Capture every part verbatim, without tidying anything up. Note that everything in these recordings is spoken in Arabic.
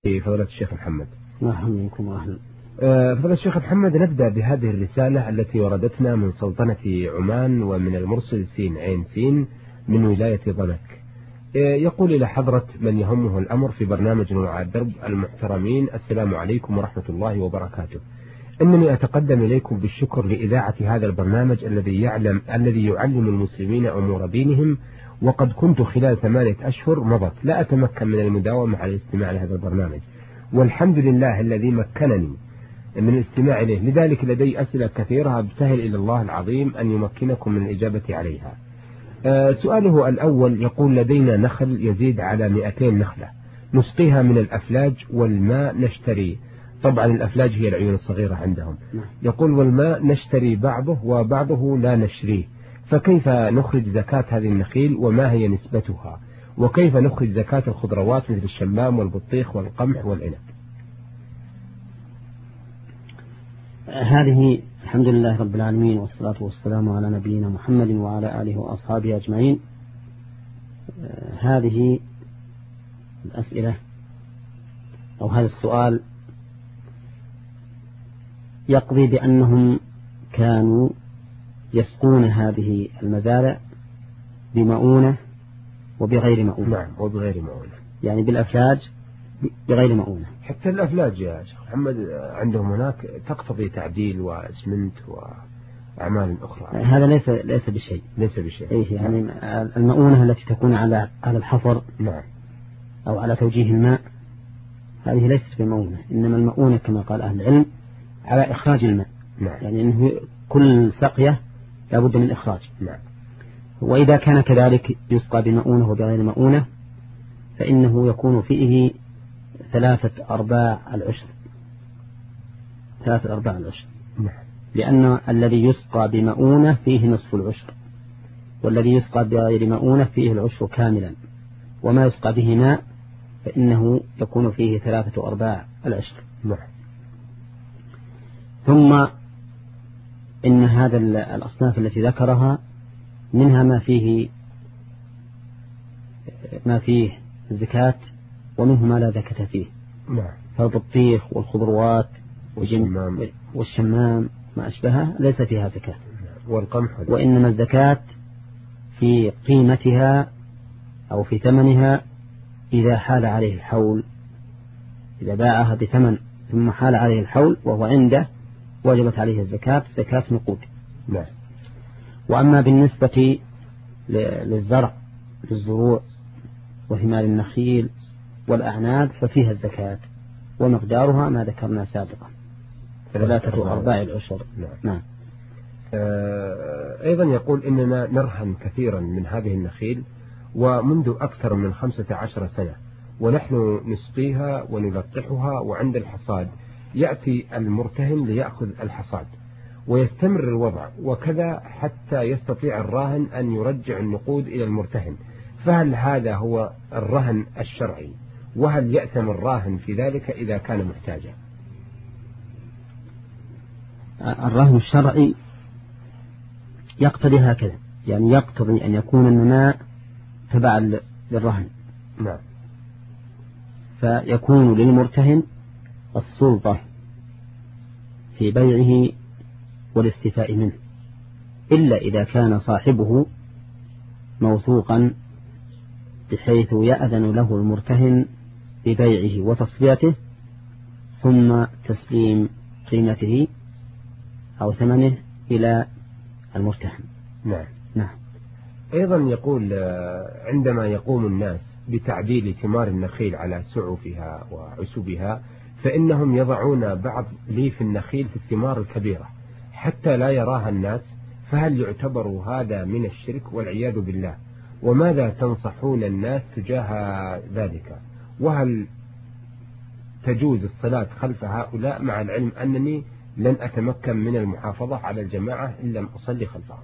فضيلة الشيخ محمد. مرحبا بكم وأهلا. فضيلة الشيخ محمد، نبدأ بهذه الرسالة التي وردتنا من سلطنة عمان ومن المرسل سين عين سين من ولاية ضنك. يقول إلى حضرة من يهمه الأمر في برنامج نوع الدرب المحترمين: السلام عليكم ورحمة الله وبركاته. إنني أتقدم إليكم بالشكر لإذاعة هذا البرنامج الذي يعلم الذي يعلم المسلمين أمور دينهم، وقد كنت خلال ثمانية أشهر مضت لا أتمكن من المداومة على الاستماع لهذا البرنامج، والحمد لله الذي مكنني من الاستماع إليه. لذلك لدي أسئلة كثيرة أبتهل إلى الله العظيم أن يمكنكم من الإجابة عليها. أه سؤاله الأول يقول: لدينا نخل يزيد على مئتين نخلة، نسقيها من الأفلاج والماء نشتري، طبعا الأفلاج هي العيون الصغيرة عندهم. يقول: والماء نشتري بعضه وبعضه لا نشريه، فكيف نخرج زكاة هذه النخيل وما هي نسبتها؟ وكيف نخرج زكاة الخضروات مثل الشمام والبطيخ والقمح والعنب؟ هذه الحمد لله رب العالمين، والصلاة والسلام على نبينا محمد وعلى آله وأصحابه أجمعين. هذه الأسئلة أو هذا السؤال يقضي بأنهم كانوا يسقون هذه المزارع بمؤونة وبغير مؤونة. نعم، وبغير مؤونة، يعني بالأفلاج بغير مؤونة. حتى الأفلاج يا شيخ محمد عندهم هناك تقتضي تعديل واسمنت وأعمال أخرى. هذا ليس ليس بشيء ليس بشيء إيه يعني المؤونة التي تكون على على الحفر نعم أو على توجيه الماء، هذه ليست بمؤونة، إنما المؤونة كما قال أهل العلم على إخراج الماء. نعم. يعني إنه كل سقية لابد من إخراج. نعم. وإذا كان كذلك يسقى بمؤونة وبغير مؤونة فإنه يكون فيه ثلاثة أرباع العشر. ثلاثة أرباع العشر. نعم. لأن الذي يسقى بمؤونة فيه نصف العشر، والذي يسقى بغير مؤونة فيه العشر كاملا، وما يسقى به ماء فإنه يكون فيه ثلاثة أرباع العشر. نعم. ثم إن هذا الأصناف التي ذكرها منها ما فيه ما فيه الزكاة، ومنه ما لا زكاة فيه. نعم. فالبطيخ والخضروات والشمام والشمام ما أشبهها ليس فيها زكاة. والقمح، وإنما الزكاة في قيمتها أو في ثمنها إذا حال عليه الحول. إذا باعها بثمن ثم حال عليه الحول وهو عنده وجبت عليه الزكاة، زكاة نقود. نعم. وأما بالنسبة للزرع للزروع وثمار النخيل والأعناب ففيها الزكاة، ومقدارها ما ذكرنا سابقا، ثلاثة أرباع العشر. نعم. نعم. آه أيضا يقول: إننا نرهن كثيرا من هذه النخيل ومنذ أكثر من خمسة عشر سنة، ونحن نسقيها ونلقحها، وعند الحصاد يأتي المرتهن ليأخذ الحصاد ويستمر الوضع وكذا حتى يستطيع الراهن أن يرجع النقود إلى المرتهن، فهل هذا هو الرهن الشرعي؟ وهل يأثم الراهن في ذلك إذا كان محتاجا؟ الرهن الشرعي يقتضي هكذا، يعني يقتضي أن يكون النماء تبعا للرهن. نعم. فيكون للمرتهن السلطة في بيعه والاستفاء منه، إلا إذا كان صاحبه موثوقا بحيث يأذن له المرتهن ببيعه وتصفيته ثم تسليم قيمته أو ثمنه إلى المرتهن. نعم. نعم. أيضا يقول: عندما يقوم الناس بتعديل ثمار النخيل على سعفها وعسبها فإنهم يضعون بعض ليف النخيل في الثمار الكبيرة حتى لا يراها الناس، فهل يعتبر هذا من الشرك والعياذ بالله؟ وماذا تنصحون الناس تجاه ذلك؟ وهل تجوز الصلاة خلف هؤلاء مع العلم أنني لن أتمكن من المحافظة على الجماعة إن لم أصلي خلفهم؟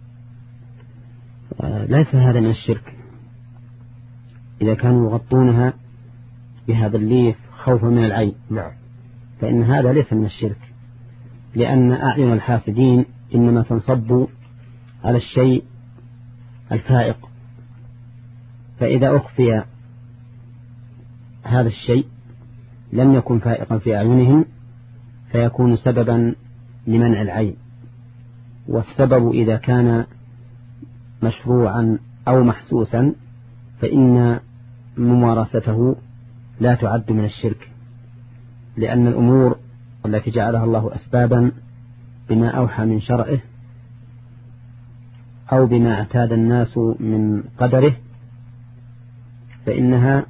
ليس هذا من الشرك إذا كانوا يغطونها بهذا الليف خوفا من العين. نعم. فإن هذا ليس من الشرك، لأن أعين الحاسدين إنما تنصب على الشيء الفائق، فإذا أخفي هذا الشيء لم يكن فائقا في أعينهم فيكون سببا لمنع العين. والسبب إذا كان مشروعا أو محسوسا فإن ممارسته لا تعد من الشرك، لأن الأمور التي جعلها الله أسبابا بما أوحى من شرعه أو بما اعتاد الناس من قدره فإنها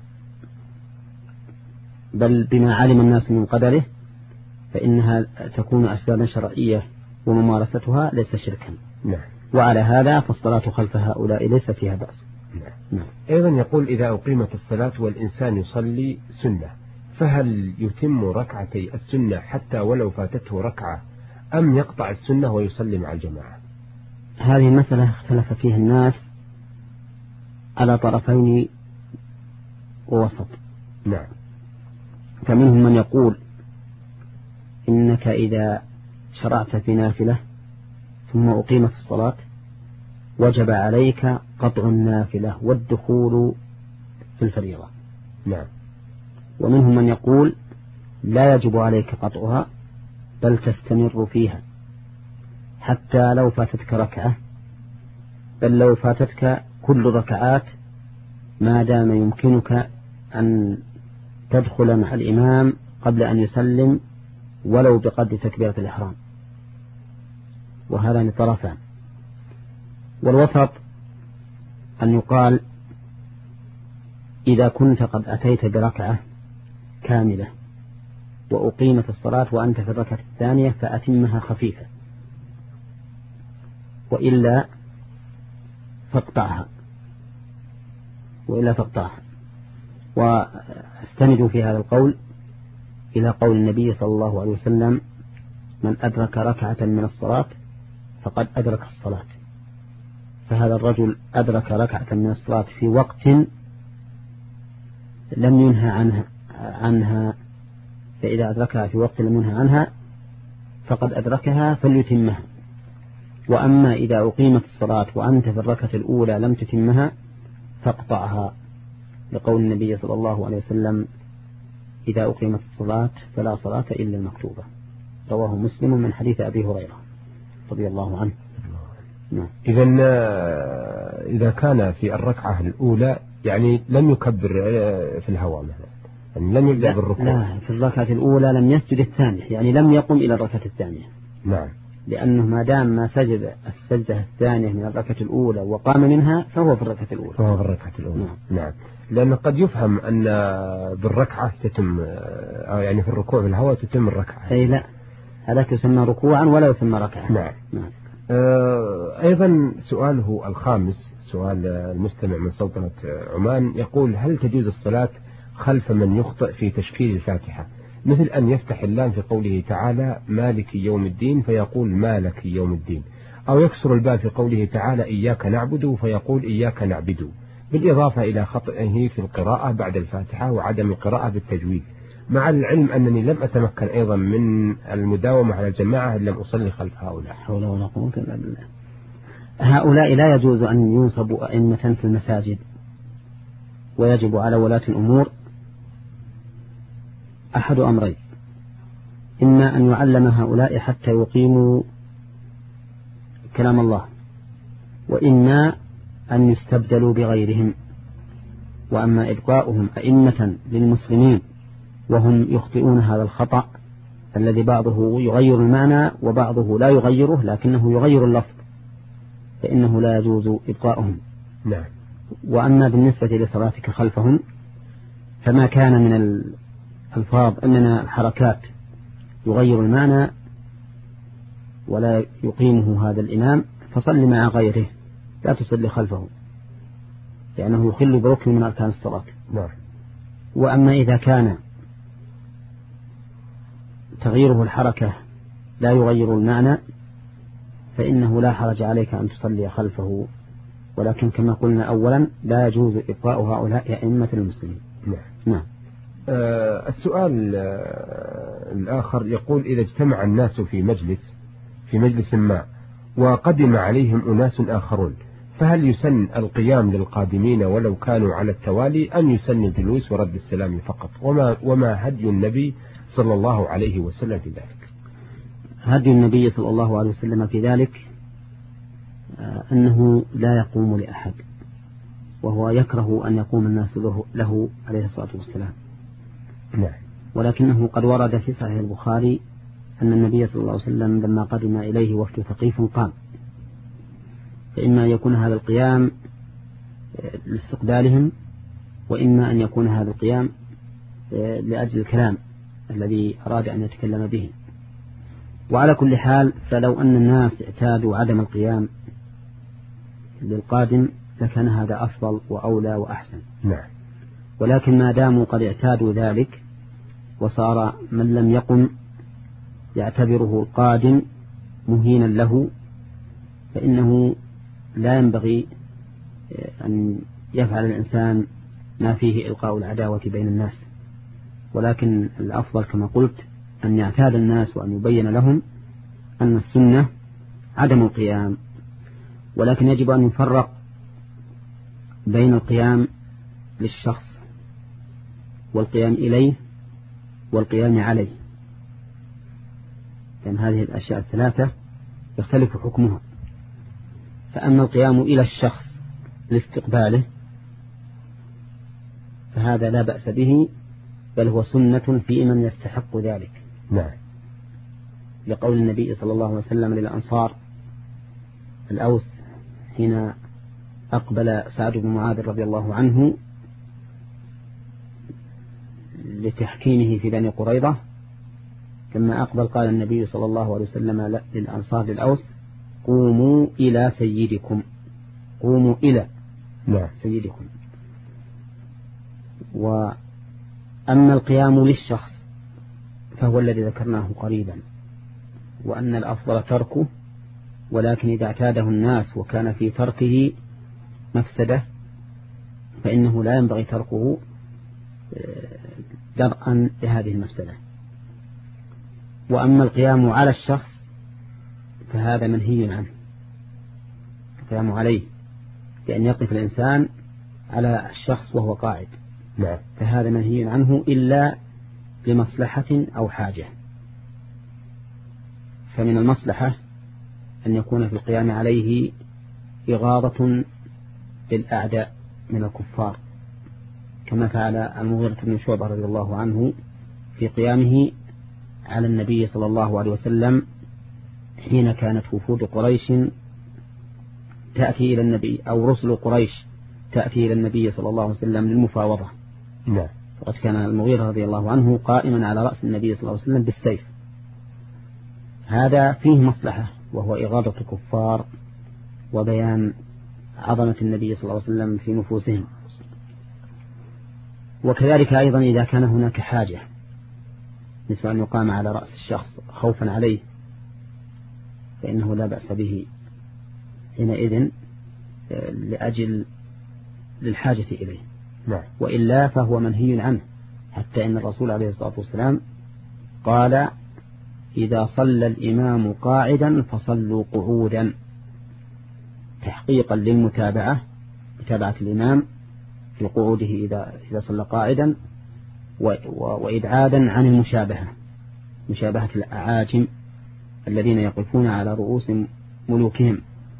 بل بما علم الناس من قدره فإنها تكون أسبابا شرعية وممارستها ليس شركا. نعم. وعلى هذا فالصلاة خلف هؤلاء ليس فيها بأس. نعم. نعم. أيضا يقول إذا أقيمت الصلاة والإنسان يصلي سنة فهل يتم ركعتي السنة حتى ولو فاتته ركعة أم يقطع السنة ويصلي مع الجماعة؟ هذه مسألة اختلف فيها الناس على طرفين ووسط. نعم. فمنهم من يقول إنك إذا شرعت في نافلة ثم أقيمت الصلاة وجب عليك قطع النافلة والدخول في الفريضة. نعم. ومنهم من يقول لا يجب عليك قطعها بل تستمر فيها حتى لو فاتتك ركعة، بل لو فاتتك كل ركعات ما دام يمكنك أن تدخل مع الإمام قبل أن يسلم ولو بقدر تكبيرة الإحرام. وهذا طرفان. والوسط أن يقال إذا كنت قد أتيت بركعة كاملة وأقيمت الصلاة وأنت في الركعة الثانية فأتمها خفيفة، وإلا فاقطعها وإلا فاقطعها واستندوا في هذا القول إلى قول النبي صلى الله عليه وسلم من أدرك ركعة من الصلاة فقد أدرك الصلاة. فهذا الرجل أدرك ركعة من الصلاة في وقت لم ينهى عنها عنها فإذا أدركها في وقت لم ينهى عنها فقد أدركها فليتمها. وأما إذا أقيمت الصلاة وأنت في الركعة الأولى لم تتمها فاقطعها، لقول النبي صلى الله عليه وسلم إذا أقيمت الصلاة فلا صلاة إلا المكتوبة، رواه مسلم من حديث أبي هريرة رضي الله عنه. إذا إذا كان في الركعة الأولى يعني لم يكبر في الهواء مثلا، يعني لم يبدأ بالركوع. لا، في الركعة الأولى لم يسجد الثانية، يعني لم يقم إلى الركعة الثانية. نعم. لأنه ما دام ما سجد السجدة الثانية من الركعة الأولى وقام منها فهو في الركعة الأولى. فهو في الركعة الأولى. نعم. نعم. لأنه قد يفهم أن بالركعة تتم يعني في الركوع بالهواء تتم الركعة. أي لا، هذا يسمى ركوعا ولا يسمى ركعة. نعم. نعم. أيضا سؤاله الخامس، سؤال المستمع من سلطنة عمان، يقول هل تجوز الصلاة خلف من يخطئ في تشكيل الفاتحة، مثل أن يفتح اللام في قوله تعالى مالك يوم الدين فيقول مالك يوم الدين، أو يكسر الباء في قوله تعالى إياك نعبد فيقول إياك نعبد، بالإضافة إلى خطئه في القراءة بعد الفاتحة وعدم القراءة بالتجويد، مع العلم أنني لم أتمكن أيضا من المداومة على الجماعة إن لم أصلي خلف هؤلاء. حول ولا قوة إلا بالله. هؤلاء لا يجوز أن ينصبوا أئمة في المساجد، ويجب على ولاة الأمور أحد أمرين: إما أن يعلم هؤلاء حتى يقيموا كلام الله، وإما أن يستبدلوا بغيرهم. وأما إبقاؤهم أئمة للمسلمين وهم يخطئون هذا الخطأ الذي بعضه يغير المعنى وبعضه لا يغيره لكنه يغير اللفظ، فإنه لا يجوز إبقاؤهم. نعم. وأما بالنسبة لصلاتك خلفهم فما كان من الألفاظ من الحركات يغير المعنى ولا يقيمه هذا الإمام فصل مع غيره، لا تصلي خلفه، لأنه يخل بركن من أركان الصلاة. نعم. وأما إذا كان تغييره الحركة لا يغير المعنى فإنه لا حرج عليك أن تصلي خلفه، ولكن كما قلنا أولا لا يجوز إبقاء هؤلاء أئمة المسلمين. نعم. نعم. آه السؤال آه الآخر يقول إذا اجتمع الناس في مجلس في مجلس ما وقدم عليهم أناس آخرون فهل يسن القيام للقادمين ولو كانوا على التوالي أم يسن الجلوس ورد السلام فقط؟ وما, وما هدي النبي صلى الله عليه وسلم في ذلك؟ هدي النبي صلى الله عليه وسلم في ذلك أنه لا يقوم لأحد، وهو يكره أن يقوم الناس له, له عليه الصلاة والسلام. نعم. ولكنه قد ورد في صحيح البخاري أن النبي صلى الله عليه وسلم لما قدم إليه وفد ثقيف قام، فإما أن يكون هذا القيام لاستقبالهم، وإما أن يكون هذا القيام لأجل الكلام الذي أراد أن يتكلم به. وعلى كل حال فلو أن الناس اعتادوا عدم القيام للقادم لكان هذا أفضل وأولى وأحسن. نعم. ولكن ما داموا قد اعتادوا ذلك وصار من لم يقم يعتبره القادم مهينا له، فإنه لا ينبغي أن يفعل الإنسان ما فيه إلقاء العداوة بين الناس، ولكن الأفضل كما قلت أن يعتاد الناس وأن يبين لهم أن السنة عدم القيام. ولكن يجب أن يفرق بين القيام للشخص والقيام إليه والقيام عليه، لأن هذه الأشياء الثلاثة يختلف حكمها. فأما القيام إلى الشخص لاستقباله فهذا لا بأس به، بل هو سنة في من يستحق ذلك. نعم. لقول النبي صلى الله عليه وسلم للأنصار الأوس حين أقبل سعد بن معاذ رضي الله عنه لتحكيمه في بني قريظة، لما أقبل قال النبي صلى الله عليه وسلم للأنصار للأوس: قوموا إلى سيدكم، قوموا إلى نعم. سيدكم. وأما القيام للشخص فهو الذي ذكرناه قريبا، وأن الأفضل تركه، ولكن إذا اعتاده الناس وكان في تركه مفسدة فإنه لا ينبغي تركه درءا لهذه المفسدة. وأما القيام على الشخص فهذا منهي عنه، القيام عليه بأن يقف الإنسان على الشخص وهو قاعد، نعم. فهذا منهي عنه إلا لمصلحة أو حاجة. فمن المصلحة أن يكون في القيام عليه إغاظة للأعداء من الكفار، كما فعل المغيرة بن شعبة رضي الله عنه في قيامه على النبي صلى الله عليه وسلم حين كانت وفود قريش تأتي إلى النبي، أو رسل قريش تأتي إلى النبي صلى الله عليه وسلم للمفاوضة. نعم. وقد كان المغيرة رضي الله عنه قائما على رأس النبي صلى الله عليه وسلم بالسيف. هذا فيه مصلحة، وهو إغاظة الكفار وبيان عظمة النبي صلى الله عليه وسلم في نفوسهم. وكذلك أيضا إذا كان هناك حاجة مثل أن يقام على رأس الشخص خوفا عليه فإنه لا بأس به حينئذ لأجل للحاجة إليه. نعم. وإلا فهو منهي عنه، حتى إن الرسول عليه الصلاة والسلام قال: إذا صلى الإمام قاعدا فصلوا قعودا، تحقيقا للمتابعة، متابعة الإمام في قعوده إذا إذا صلى قاعدا، وإبعادا عن المشابهة، مشابهة الأعاجم الذين يقفون على رؤوس ملوكهم.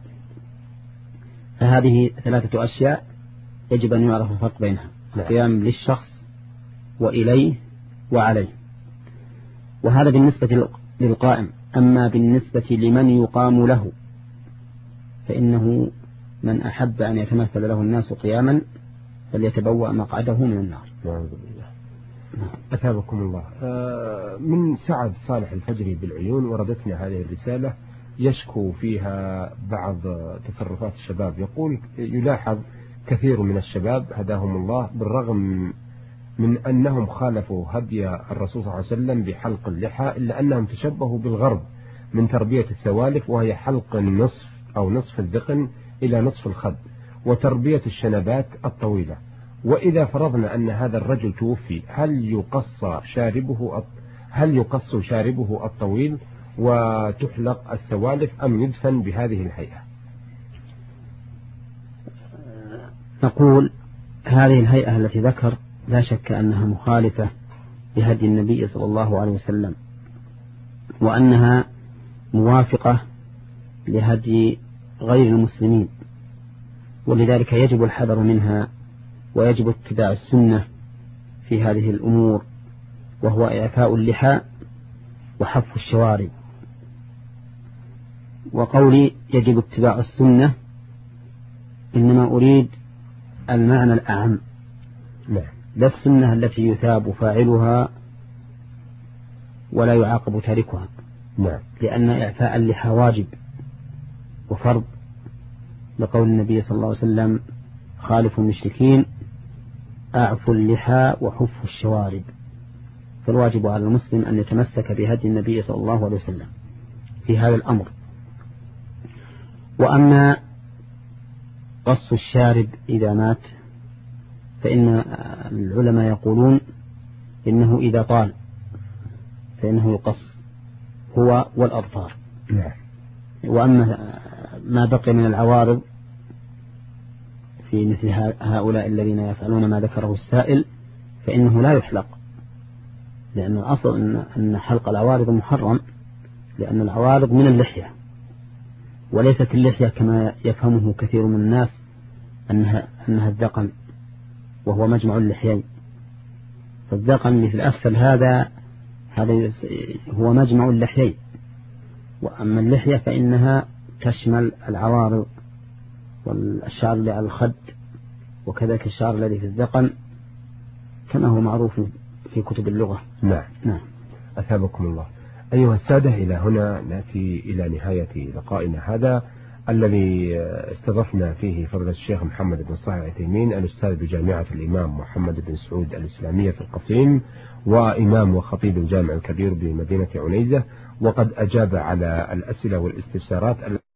فهذه ثلاثة أشياء يجب أن يعرف الفرق بينها: القيام للشخص وإليه وعليه. وهذا بالنسبة للقائم. أما بالنسبة لمن يقام له فإنه من أحب أن يتمثل له الناس قياما فليتبوأ مقعده من النار. نعوذ بالله. أثابكم الله. من سعد صالح الفجري بالعيون وردتنا هذه الرسالة يشكو فيها بعض تصرفات الشباب. يقول: يلاحظ كثير من الشباب هداهم الله بالرغم من أنهم خالفوا هدي الرسول صلى الله عليه وسلم بحلق اللحى، إلا أنهم تشبهوا بالغرب من تربية السوالف، وهي حلق النصف أو نصف الذقن إلى نصف الخد، وتربية الشنبات الطويلة. وإذا فرضنا أن هذا الرجل توفي، هل يقص شاربه هل يقص شاربه الطويل وتحلق السوالف، أم يدفن بهذه الهيئة؟ نقول هذه الهيئة التي ذكر لا شك أنها مخالفة لهدي النبي صلى الله عليه وسلم، وأنها موافقة لهدي غير المسلمين، ولذلك يجب الحذر منها ويجب اتباع السنة في هذه الأمور، وهو إعفاء اللحى وحف الشوارب. وقولي يجب اتباع السنة إنما أريد المعنى الأعم، لا السنة التي يثاب فاعلها ولا يعاقب تاركها، لأن إعفاء اللحى واجب وفرض، لقول النبي صلى الله عليه وسلم خالف المشركين أعفوا اللحى وحفوا الشوارب. فالواجب على المسلم أن يتمسك بهدي النبي صلى الله عليه وسلم في هذا الأمر. وأما قص الشارب إذا مات فإن العلماء يقولون إنه إذا طال فإنه يقص هو والأظفار. وأما ما بقي من العوارض في مثل هؤلاء الذين يفعلون ما ذكره السائل فإنه لا يحلق، لأن الأصل أن حلق العوارض محرم، لأن العوارض من اللحية، وليست اللحية كما يفهمه كثير من الناس أنها, أنها الذقن، وهو مجمع اللحيين. فالذقن اللي في الأسفل هذا هذا هو مجمع اللحيين، وأما اللحية فإنها تشمل العوارض والشعر اللي على الخد، وكذلك الشعر الذي في الذقن كما هو معروف في كتب اللغة. نعم نعم. أثابكم الله. أيها السادة، إلى هنا نأتي إلى نهاية لقائنا هذا الذي استضفنا فيه فضيلة الشيخ محمد بن صالح العثيمين، الأستاذ بجامعة الإمام محمد بن سعود الإسلامية في القصيم، وإمام وخطيب الجامع الكبير بمدينة عنيزة، وقد أجاب على الأسئلة والاستفسارات